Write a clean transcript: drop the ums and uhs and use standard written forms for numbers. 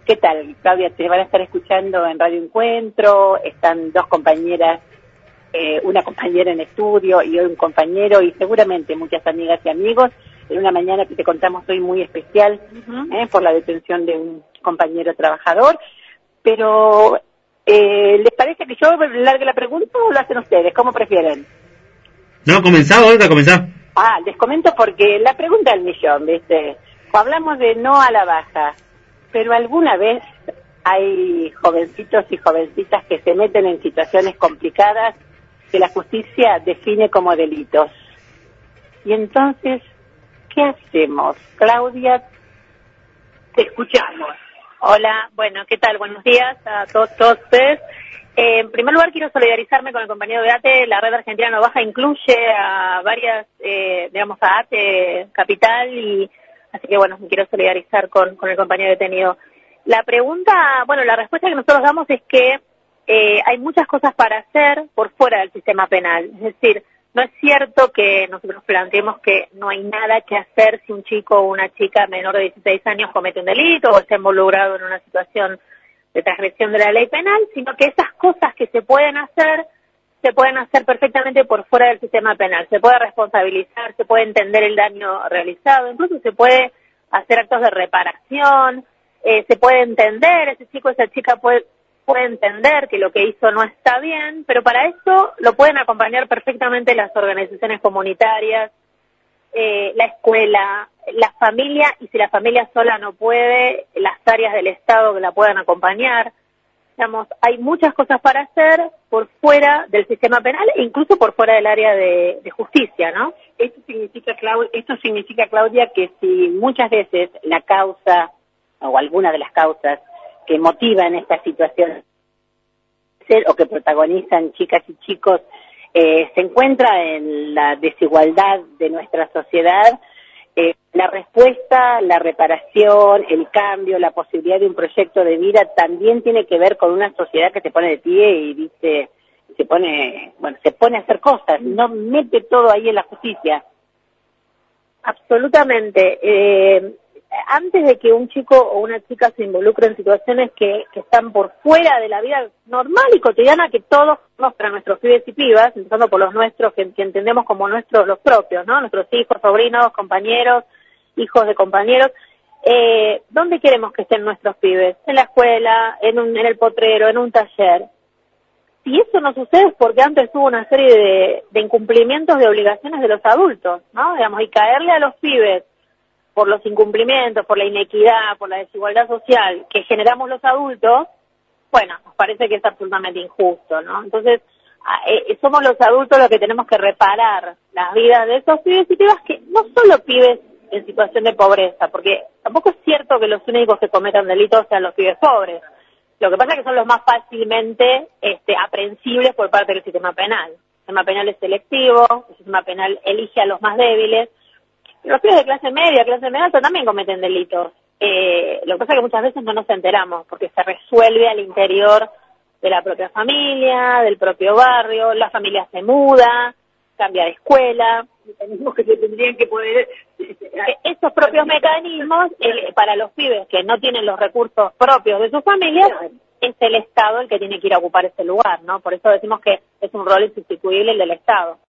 ¿Qué tal, Claudia? Te van a estar escuchando en Radio Encuentro, están dos compañeras, una compañera en estudio y hoy un compañero y seguramente muchas amigas y amigos en una mañana que te contamos hoy muy especial por la detención de un compañero trabajador. Pero, ¿les parece que yo largue la pregunta o lo hacen ustedes? ¿Cómo prefieren? No, comenzá, Olga, comenzá. Les comento porque la pregunta del millón, ¿viste? Hablamos de no a la baja, pero alguna vez hay jovencitos y jovencitas que se meten en situaciones complicadas que la justicia define como delitos. Y entonces, ¿qué hacemos? Claudia, te escuchamos. Hola, bueno, ¿qué tal? Buenos días a todos ustedes. En primer lugar, quiero solidarizarme con el compañero de ATE. La Red Argentina No Baja incluye a varias, a ATE Capital, y así que, bueno, me quiero solidarizar con el compañero detenido. La respuesta que nosotros damos es que hay muchas cosas para hacer por fuera del sistema penal. Es decir, no es cierto que nosotros planteemos que no hay nada que hacer si un chico o una chica menor de 16 años comete un delito o está involucrado en una situación de transgresión de la ley penal, sino que esas cosas que se pueden hacer perfectamente por fuera del sistema penal. Se puede responsabilizar, se puede entender el daño realizado, incluso se puede hacer actos de reparación, se puede entender, ese chico o esa chica puede entender que lo que hizo no está bien, pero para eso lo pueden acompañar perfectamente las organizaciones comunitarias, la escuela, la familia, y si la familia sola no puede, las áreas del Estado que la puedan acompañar. Digamos, hay muchas cosas para hacer por fuera del sistema penal e incluso por fuera del área de justicia, ¿no? Esto significa, Claudia, que si muchas veces la causa o alguna de las causas que motivan esta situación o que protagonizan chicas y chicos se encuentra en la desigualdad de nuestra sociedad, la respuesta, la reparación, el cambio, la posibilidad de un proyecto de vida también tiene que ver con una sociedad que se pone de pie y dice, se pone a hacer cosas, no mete todo ahí en la justicia. Absolutamente. Antes de que un chico o una chica se involucre en situaciones que están por fuera de la vida normal y cotidiana que todos tenemos para nuestros pibes y pibas, empezando por los nuestros, que entendemos como nuestros, los propios, ¿no? Nuestros hijos, sobrinos, compañeros, hijos de compañeros. ¿Dónde queremos que estén nuestros pibes? En la escuela, en el potrero, en un taller. Si eso no sucede es porque antes hubo una serie de incumplimientos de obligaciones de los adultos, ¿no? Digamos, y caerle a los pibes por los incumplimientos, por la inequidad, por la desigualdad social que generamos los adultos, bueno, nos parece que es absolutamente injusto, ¿no? Entonces, somos los adultos los que tenemos que reparar las vidas de esos pibes y pibas, que no solo pibes en situación de pobreza, porque tampoco es cierto que los únicos que cometan delitos sean los pibes pobres. Lo que pasa es que son los más fácilmente aprehensibles por parte del sistema penal. El sistema penal es selectivo, el sistema penal elige a los más débiles. Los pibes de clase media alta también cometen delitos. Lo que pasa es que muchas veces no nos enteramos porque se resuelve al interior de la propia familia, del propio barrio, la familia se muda, cambia de escuela. Mecanismos que se tendrían que poder... Esos propios mecanismos, para los pibes que no tienen los recursos propios de sus familias, es el Estado el que tiene que ir a ocupar ese lugar, ¿no? Por eso decimos que es un rol insustituible el del Estado.